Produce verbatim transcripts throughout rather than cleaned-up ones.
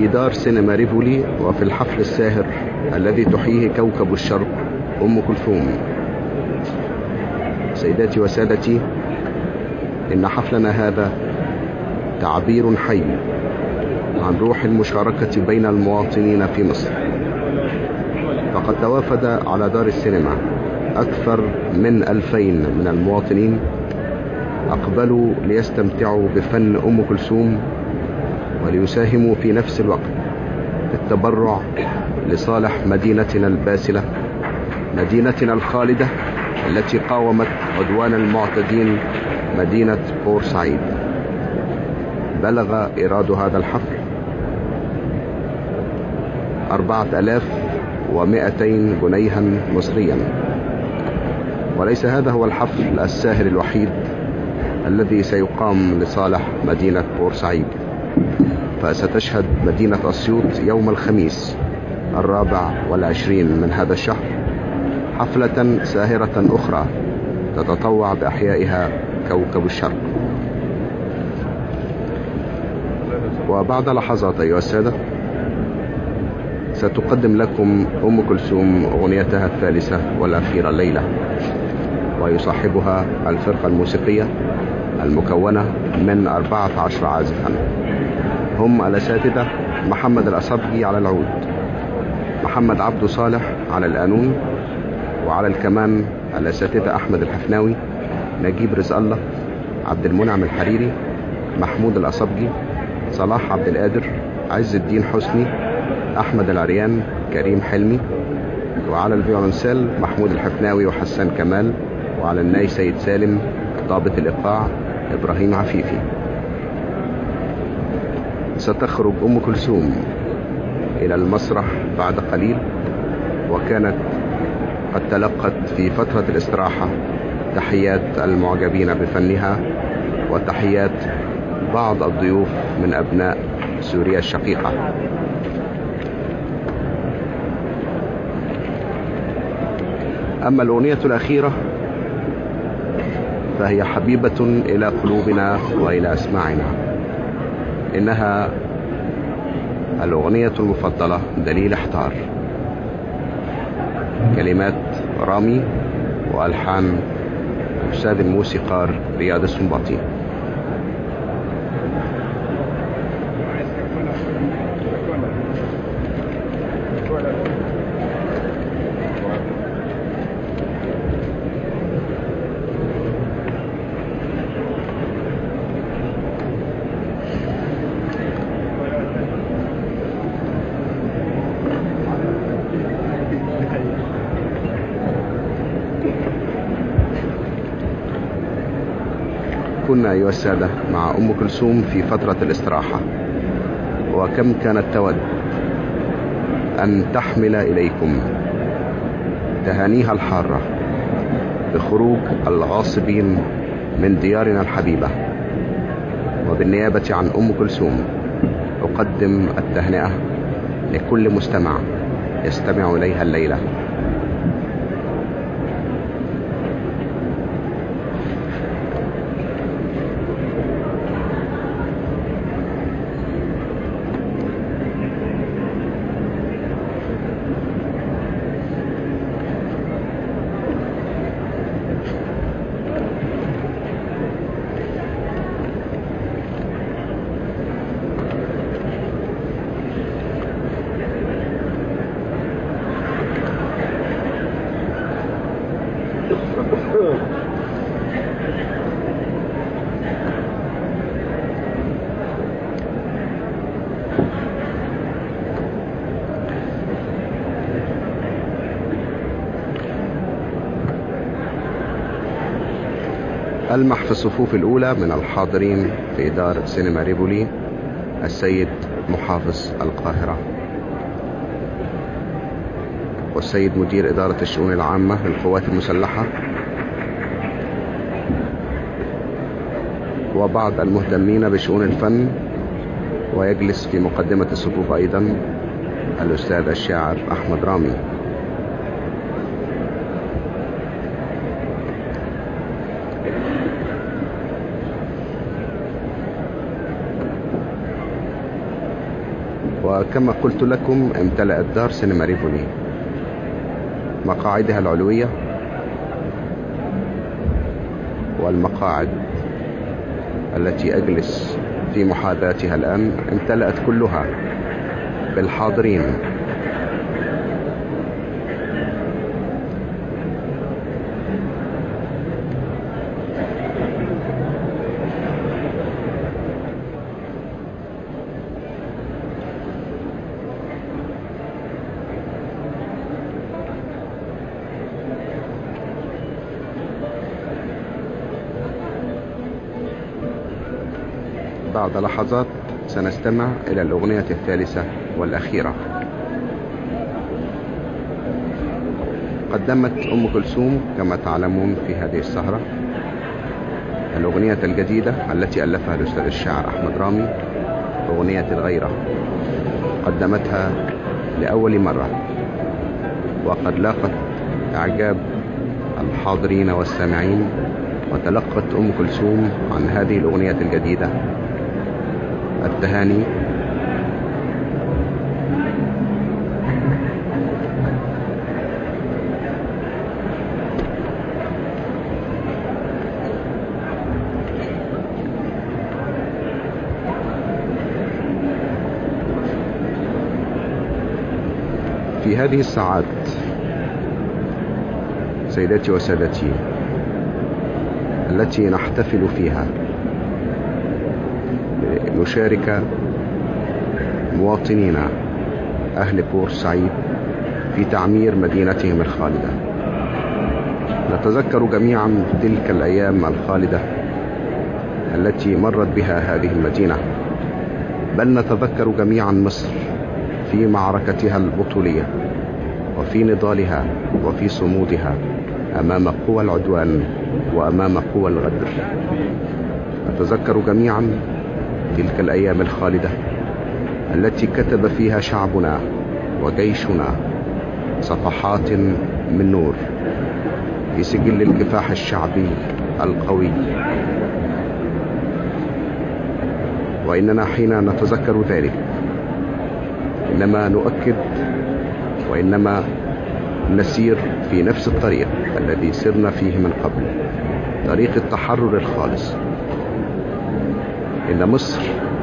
في دار سينما ريفولي وفي الحفل الساهر الذي تحييه كوكب الشرق أم كلثوم. سيداتي وسادتي، إن حفلنا هذا تعبير حي عن روح المشاركة بين المواطنين في مصر. فقد توافد على دار السينما أكثر من ألفين من المواطنين أقبلوا ليستمتعوا بفن أم كلثوم وليساهموا في نفس الوقت في التبرع لصالح مدينتنا الباسلة، مدينتنا الخالدة التي قاومت عدوان المعتدين، مدينة بورسعيد. بلغ إيراد هذا الحفل أربعة آلاف ومئتين جنيها مصريا. وليس هذا هو الحفل الساهر الوحيد الذي سيقام لصالح مدينة بورسعيد، فستشهد مدينة أسيوط يوم الخميس الرابع والعشرين من هذا الشهر حفلة ساهرة أخرى تتطوع بأحيائها كوكب الشرق. وبعد لحظات أيها السادة ستقدم لكم أم كلثوم أغنيتها الثالثة والأخيرة الليلة، ويصاحبها الفرقة الموسيقية المكونة من أربعة عشر عازفا، هم الأساتذة محمد الأصبجي على العود، محمد عبد صالح على القانون، وعلى الكمان الأساتذة أحمد الحفناوي، نجيب رزق الله، عبد المنعم الحريري، محمود الأصبجي، صلاح عبد القادر، عز الدين حسني، أحمد العريان، كريم حلمي، وعلى الفيولنسيل محمود الحفناوي وحسان كمال، وعلى الناي سيد سالم، ضابط الإيقاع إبراهيم عفيفي. ستخرج أم كلثوم إلى المسرح بعد قليل، وكانت قد تلقت في فترة الاستراحة تحيات المعجبين بفنها وتحيات بعض الضيوف من أبناء سوريا الشقيقة. أما الأغنية الأخيرة فهي حبيبة إلى قلوبنا وإلى أسماعنا، إنها الأغنية المفضلة دليل احتار، كلمات رامي وألحان أستاذ الموسيقار رياض السنباطي. كنا أيها السادة مع أم كلثوم في فترة الاستراحة، وكم كانت تود أن تحمل إليكم تهانيها الحارة بخروج الغاصبين من ديارنا الحبيبة. وبالنيابة عن أم كلثوم أقدم التهنئة لكل مستمع يستمع إليها الليلة. ألمح في الصفوف الأولى من الحاضرين في دار سينما ريفولي السيد محافظ القاهرة، والسيد مدير إدارة الشؤون العامة للقوات المسلحة، وبعض المهتمين بشؤون الفن. ويجلس في مقدمة الصفوف أيضا الأستاذ الشاعر أحمد رامي. وكما قلت لكم امتلأت دار سينما ريفولي مقاعدها العلوية والمقاعد التي أجلس في محاذاتها الآن امتلأت كلها بالحاضرين. بعد لحظات سنستمع إلى الأغنية الثالثة والأخيرة. قدمت أم كلثوم كما تعلمون في هذه السهرة الأغنية الجديدة التي ألفها الأستاذ الشاعر أحمد رامي، أغنية الغيرة. قدمتها لأول مرة وقد لاقت إعجاب الحاضرين والسامعين، وتلقت أم كلثوم عن هذه الأغنية الجديدة التهاني في هذه الساعات. سيداتي وسادتي، التي نحتفل فيها نشارك مواطنينا أهل بورسعيد في تعمير مدينتهم الخالدة. نتذكر جميعا تلك الأيام الخالدة التي مرت بها هذه المدينة، بل نتذكر جميعا مصر في معركتها البطولية وفي نضالها وفي صمودها أمام قوى العدوان وأمام قوى الغدر. نتذكر جميعا تلك الأيام الخالدة التي كتب فيها شعبنا وجيشنا صفحات من نور في سجل الكفاح الشعبي القوي. وإننا حين نتذكر ذلك إنما نؤكد وإنما نسير في نفس الطريق الذي سرنا فيه من قبل، طريق التحرر الخالص. إن مصر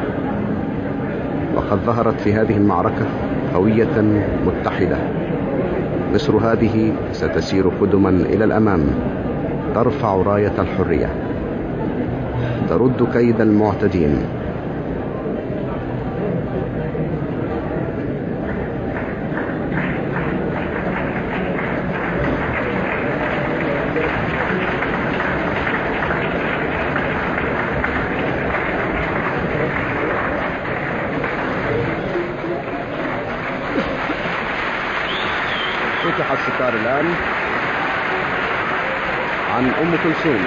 وقد ظهرت في هذه المعركة قوية متحدة. مصر هذه ستسير قدما إلى الأمام، ترفع راية الحرية، ترد كيد المعتدين. فتح الستار الآن عن أم كلثوم.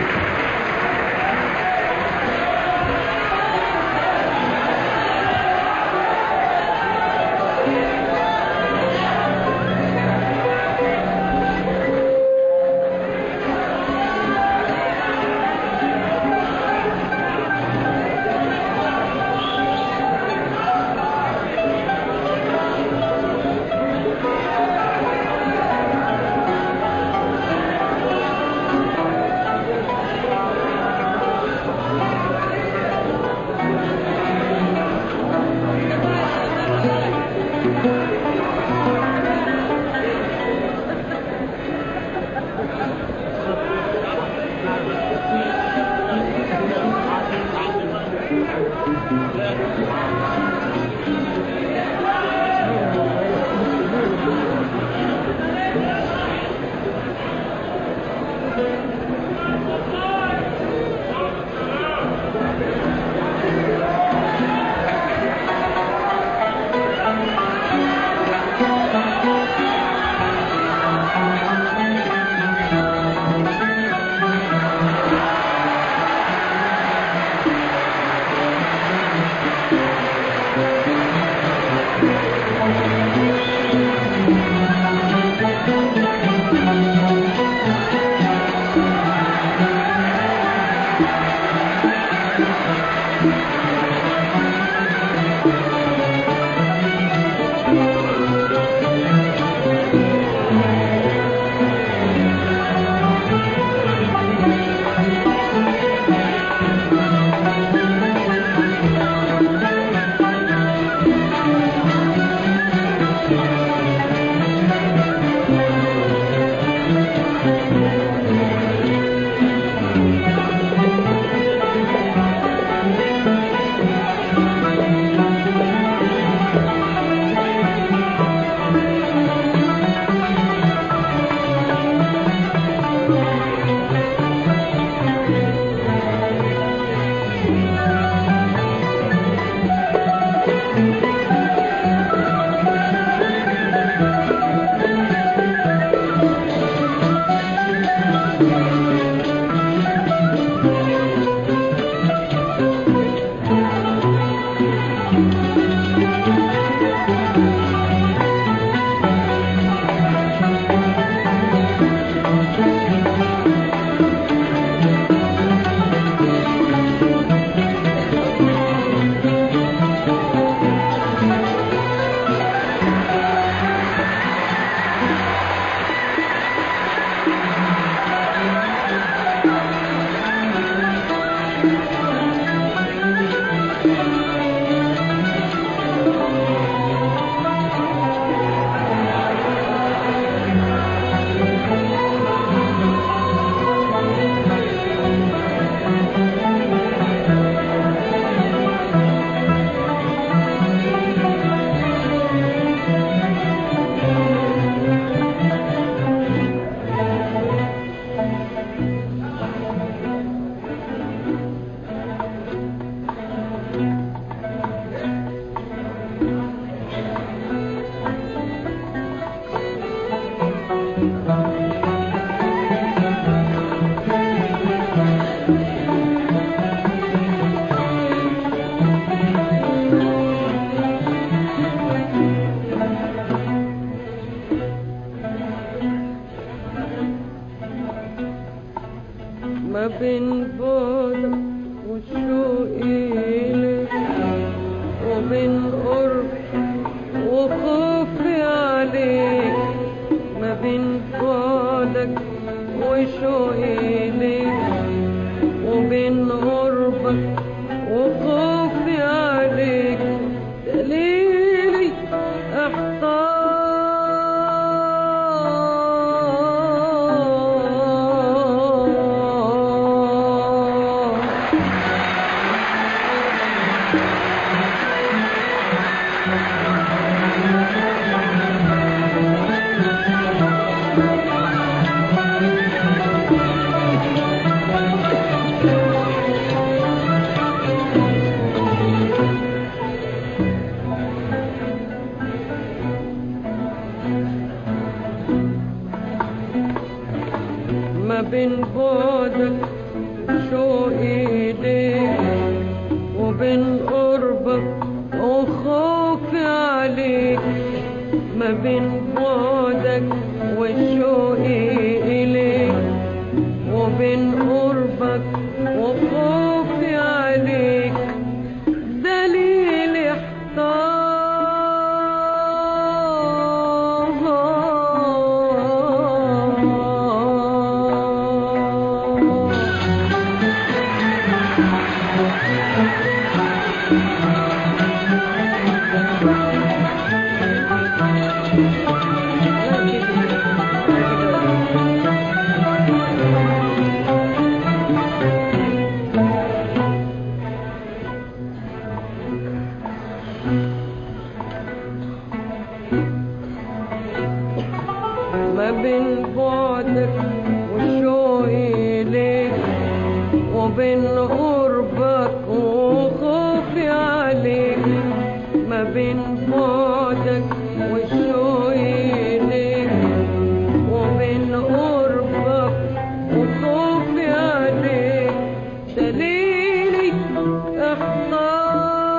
ما بين بعدك وشوقي ليك وبين قربك وخوفي عليك، ما بين بعدك وشوقي ليك وبين قربك وخوفي عليك، دليلي احتار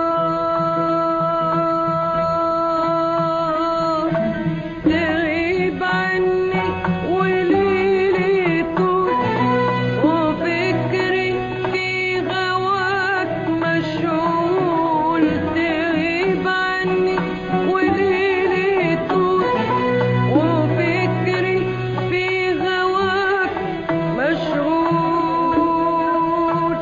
تغيب عني وليلي طول وفكري في غواك مشغول، تغيب عني وليلي طول وفكري في غواك مشغول،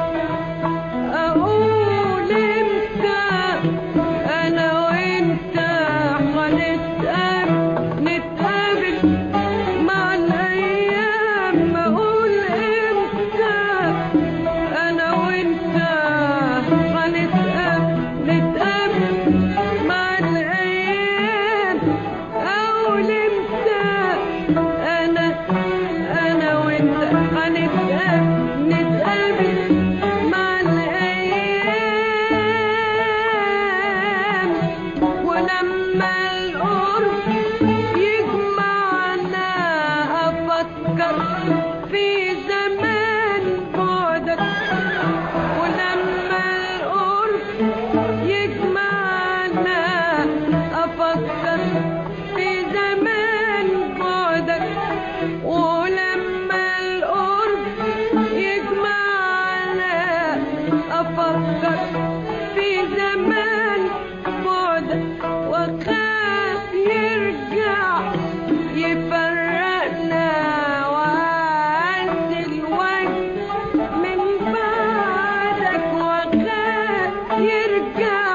أقول امتى أنا وأنت هنتقابل نتقابل مع الأيام، أقول امتى أنا وأنت هنتقابل نتقابل مع الأيام، أقول امتى أنا أنا وأنت هنتقابل نتقابل مع الأيام، ولما القرب يجمعنا أفكر في زمان بعدك، ولما القرب يجمعنا أفكر في زمان بعدك، ولما القرب يجمعنا أفكر في زمان بعدك، وأخاف يرجع يفرقنا وعز الوجه من بعدك، وأخاف يرجع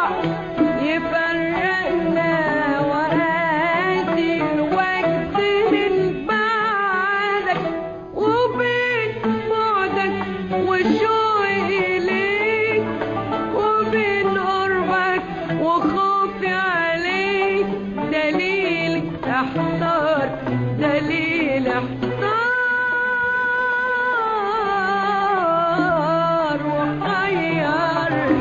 يفرقنا وعز الوجه من بعدك، وبين بعدك وشوقي ليك وبين قربك وخوفي عليك، دليل احتار دليل احتار وحيرني.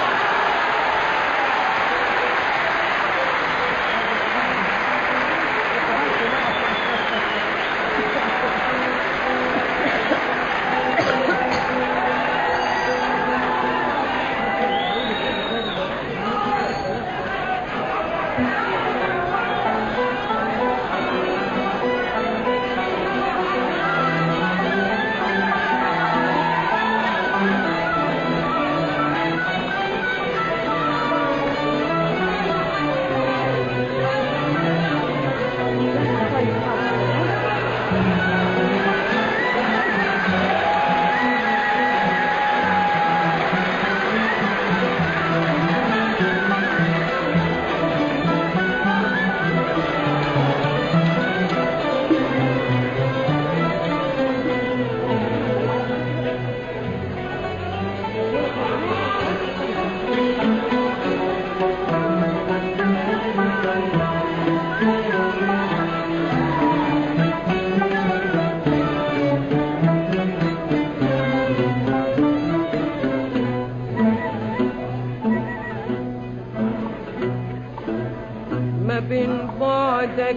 ما بين بعدك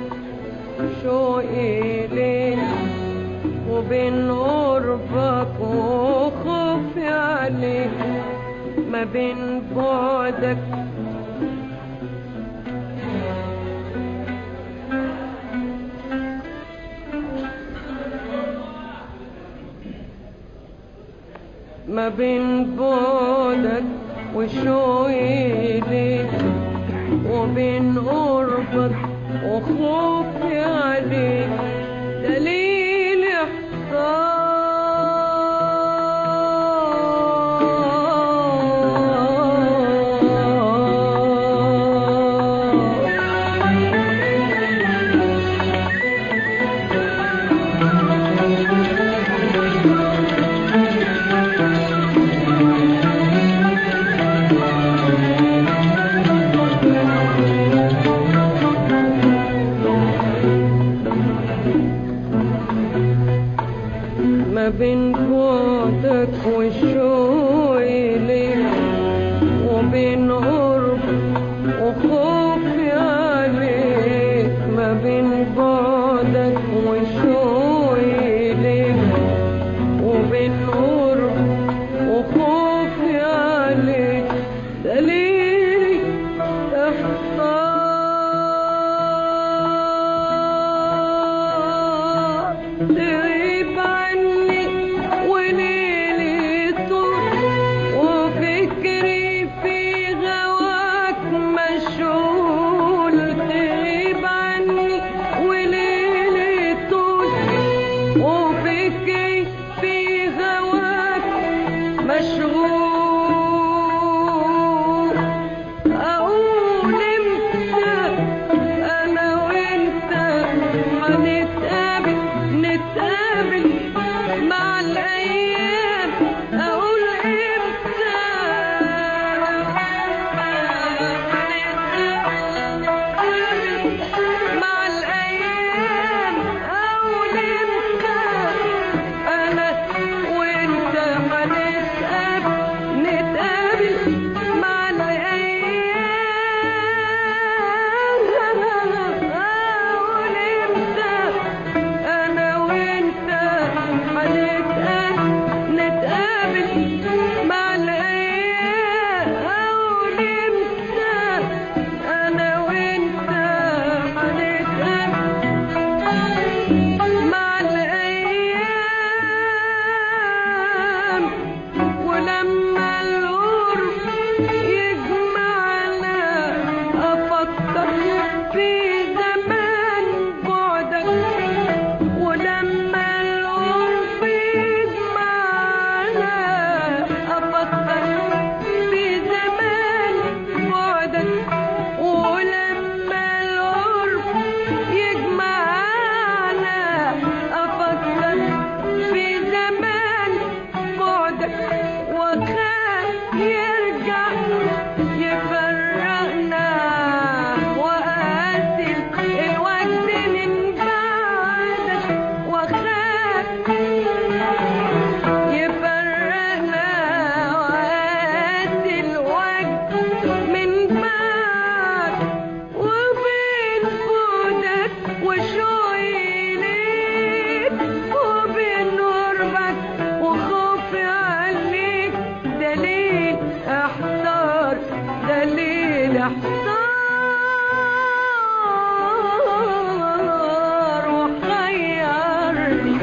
شوقي ليك وبين قربك وخوفي عليك، ما بين بعدك ما بين بعدك وشوقي ليك وبين قربك وخوفي عليك، دليل احتار احتار دليل احتار وخيرني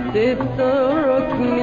تتركني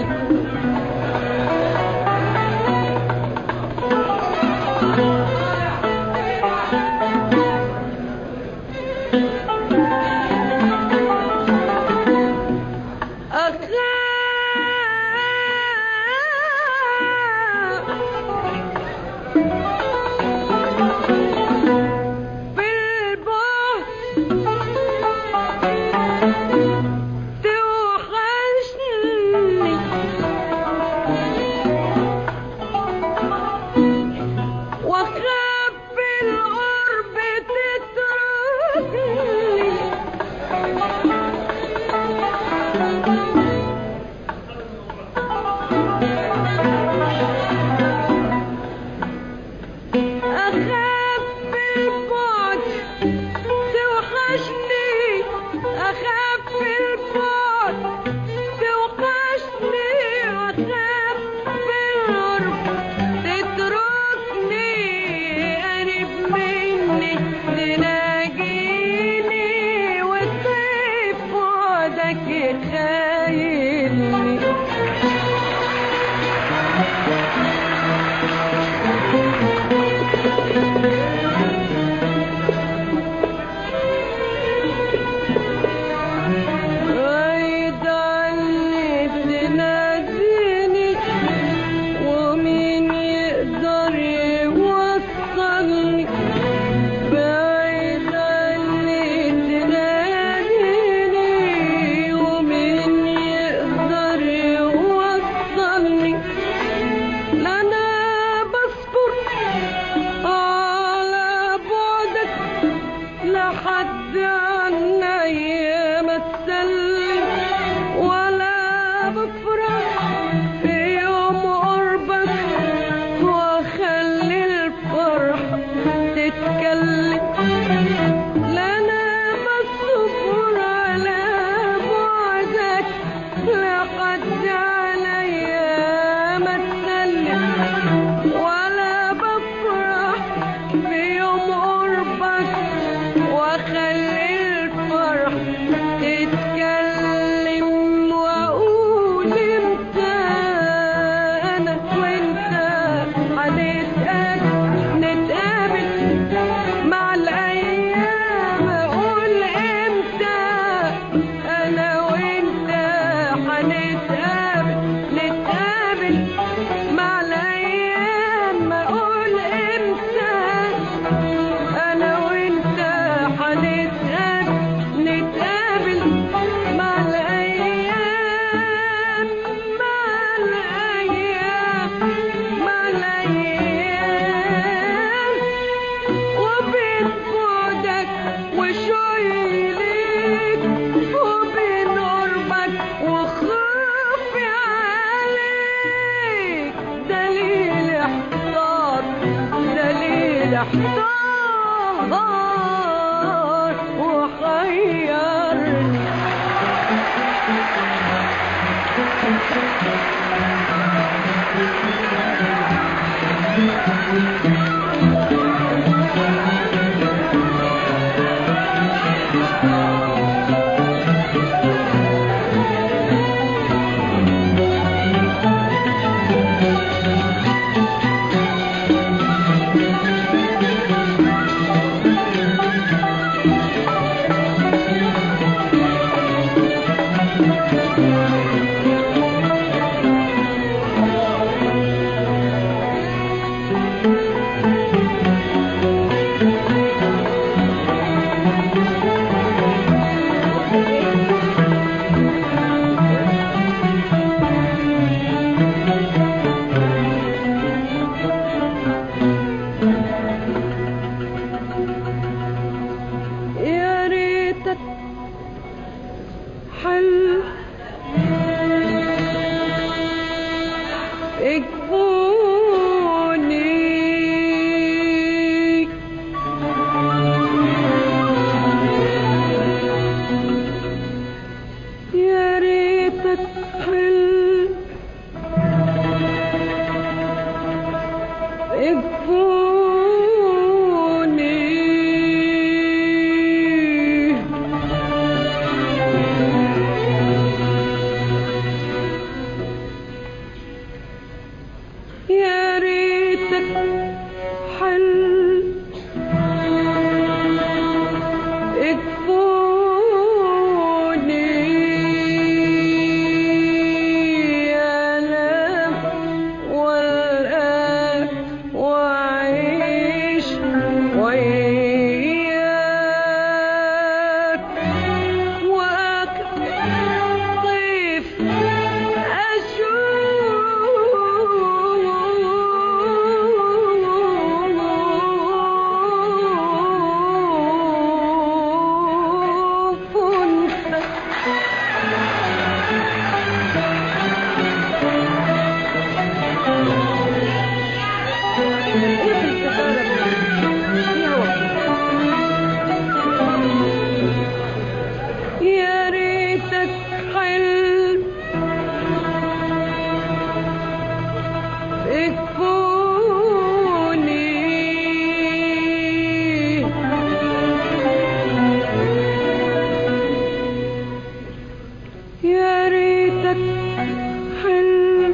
ريتك حلم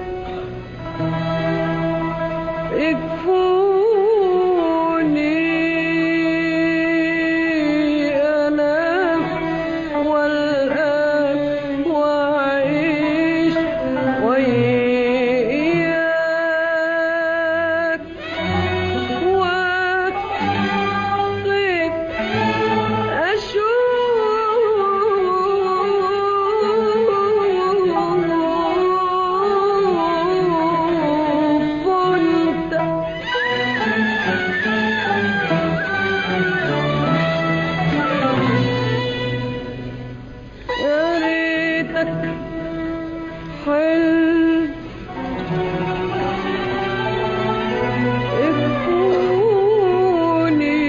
يكفوني أنا والآن وأعيش وياك وأطيب أشوف وأنت يا ريتك حلم يكفوني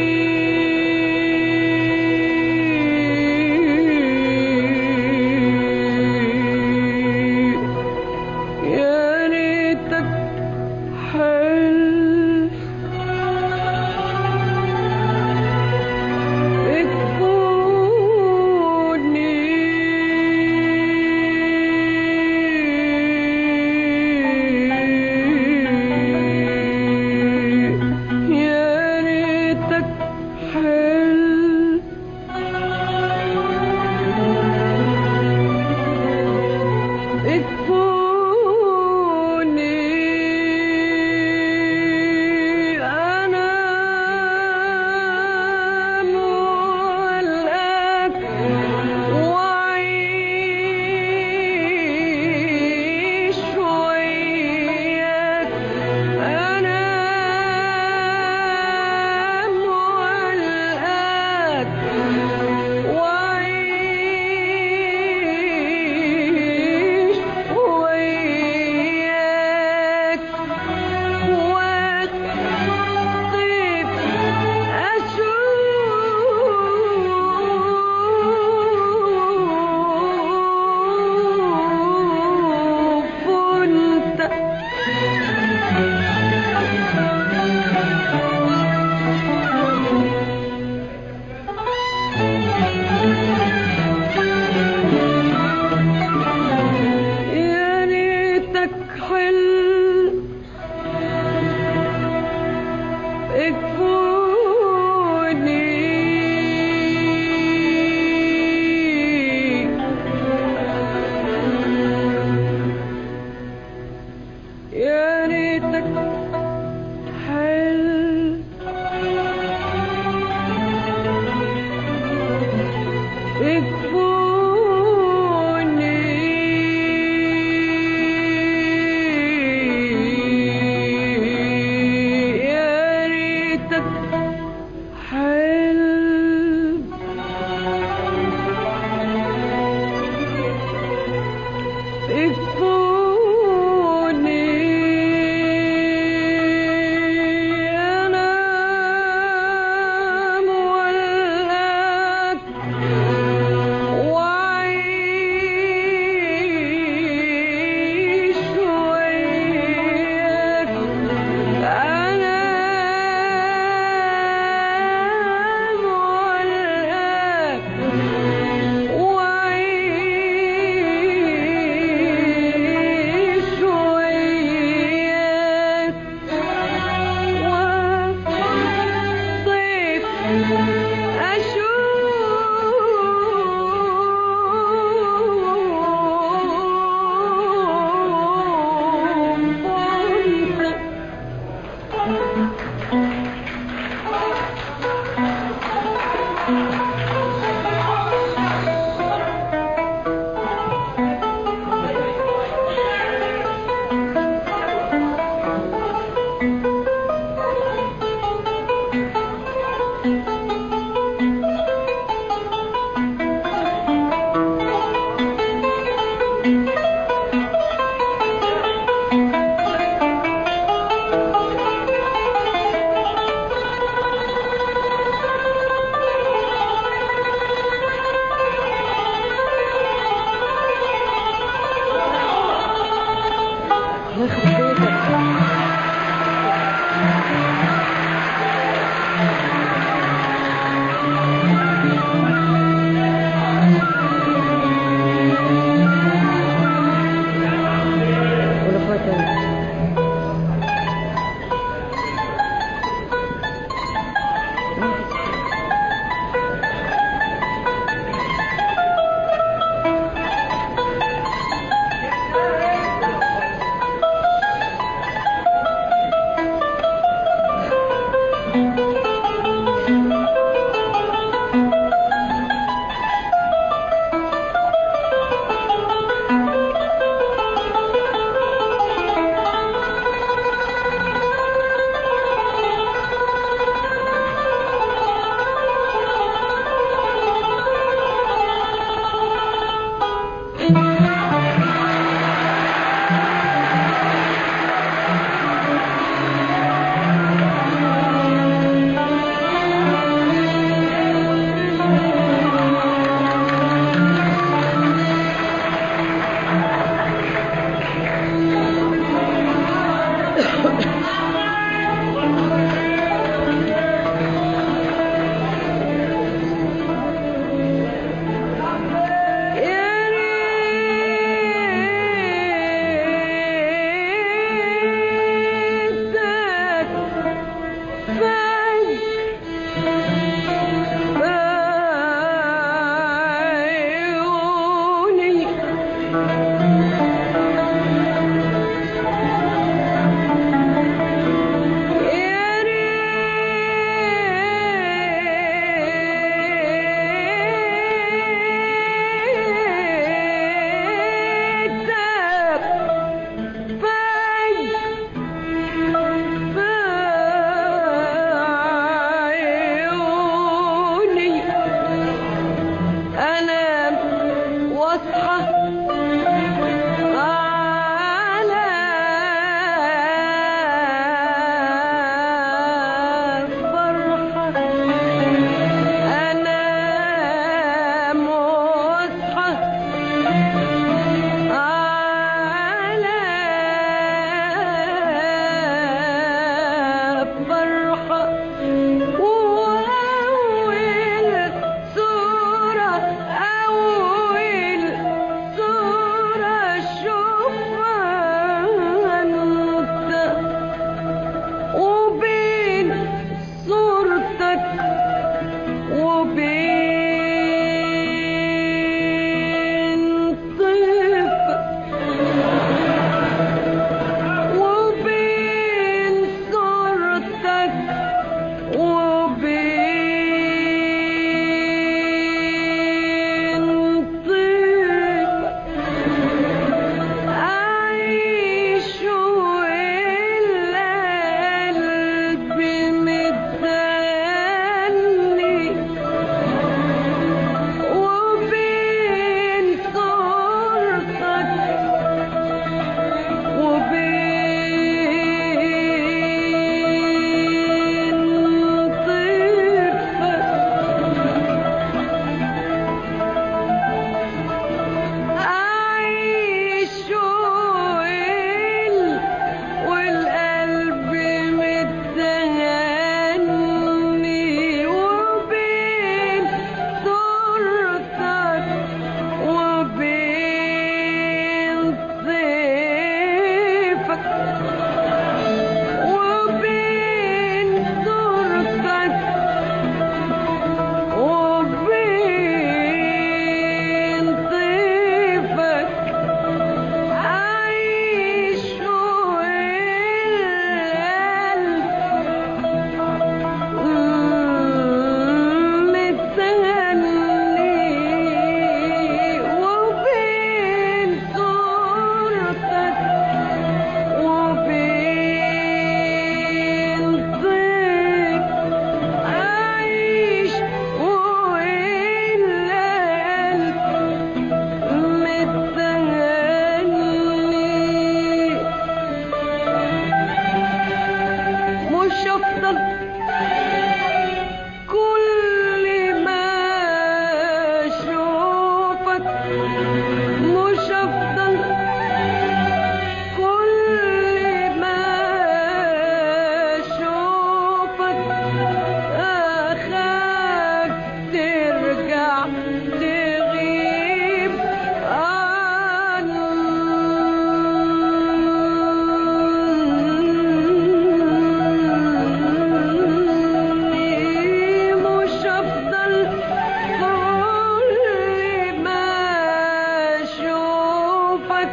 يا ريتك حلم يكفوني يا ريتك حلم يكفوني أنا والآك وأعيش وياك أنا والآك وأعيش وياك وأطيب أشوف وأنت يا ريتك حلم يكفوني يا ريتك حلم يكفوني يا ريتك حلم يكفوني أنا والآك وأعيش وياك أنا والآك وأعيش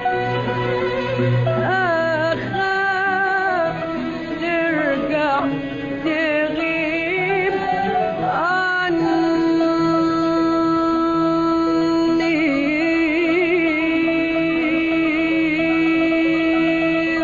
أخاف ترجع تغيب عني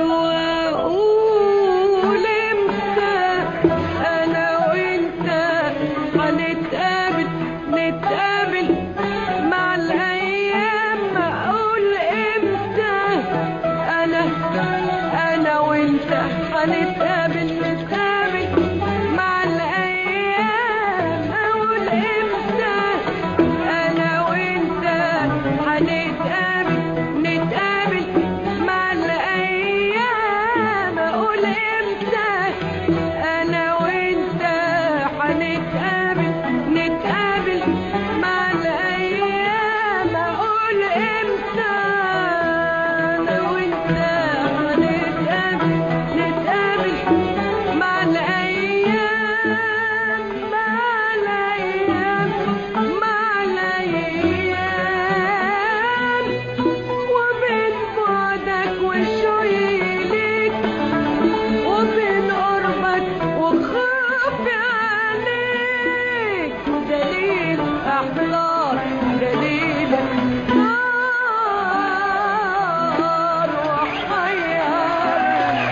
وأقول إمتى أنا وإنت هنتقابل نتقابل مع الأيام. أقول إمتى أنا أنا وإنت هنتقابل نتقابل مع الأيام. أقول إمتى أنا وإنت هنتقابل نتقابل مع الأيام. أقول إمتى أنا وإنت هنتقابل نتقابل مع الأيام. أقول إمتى أنا وإنت هنتقابل نتقابل مع الأيام مع الأيام مع الأيام. وبين بعدك وشوقي ليك وبين قربك وخوفي عليك دليل أحزار دليل نار وحيرني.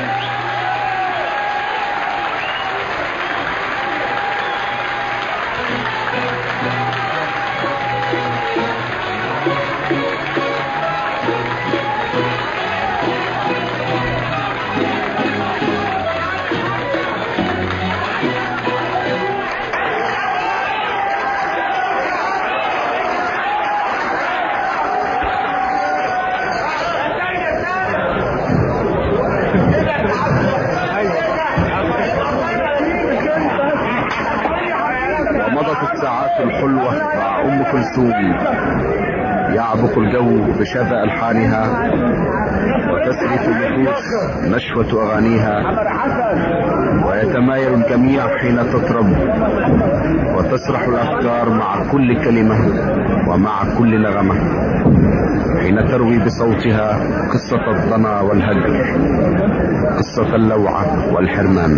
ومضت الساعات الحلوة مع أم كلثوم يعبق الجو بشذا ألحانها وتسرف النفوس نشوة أغانيها ويتمايل الجميع حين تطرب وتسرح الأفكار مع كل كلمة ومع كل نغمة حين تروي بصوتها قصة الضنا والهجر قصة اللوعة والحرمان.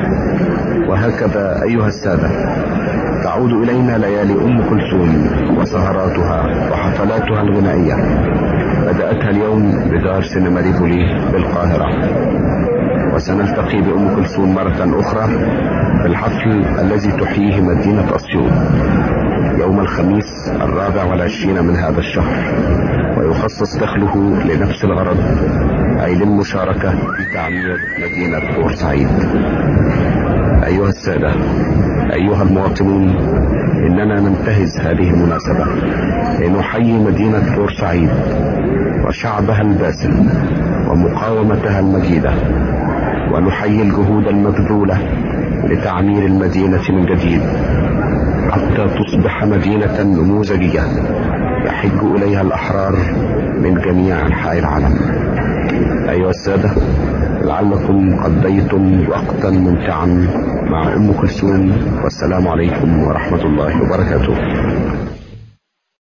وهكذا أيها السادة تعود إلينا ليالي أم كلثوم وسهراتها وحفلاتها الغنائية. بدأتها اليوم بدار سينما ريفولي بالقاهرة، وسنلتقي بأم كلثوم مرة أخرى في الحفل الذي تحييه مدينة أسيوط يوم الخميس الرابع والعشرين من هذا الشهر، ويخصص دخله لنفس الغرض أي للمشاركة في تعمير مدينة بورسعيد. أيها السادة أيها المواطنون، إننا ننتهز هذه المناسبة لنحيي مدينة بورسعيد وشعبها الباسل ومقاومتها المجيدة، ونحيي الجهود المبذولة لتعمير المدينة من جديد حتى تصبح مدينة نموذجية يحج إليها الأحرار من جميع أنحاء العالم. أيها السادة، لعلكم قضيتم وقتا ممتعا مع أم كلثوم، والسلام عليكم ورحمة الله وبركاته.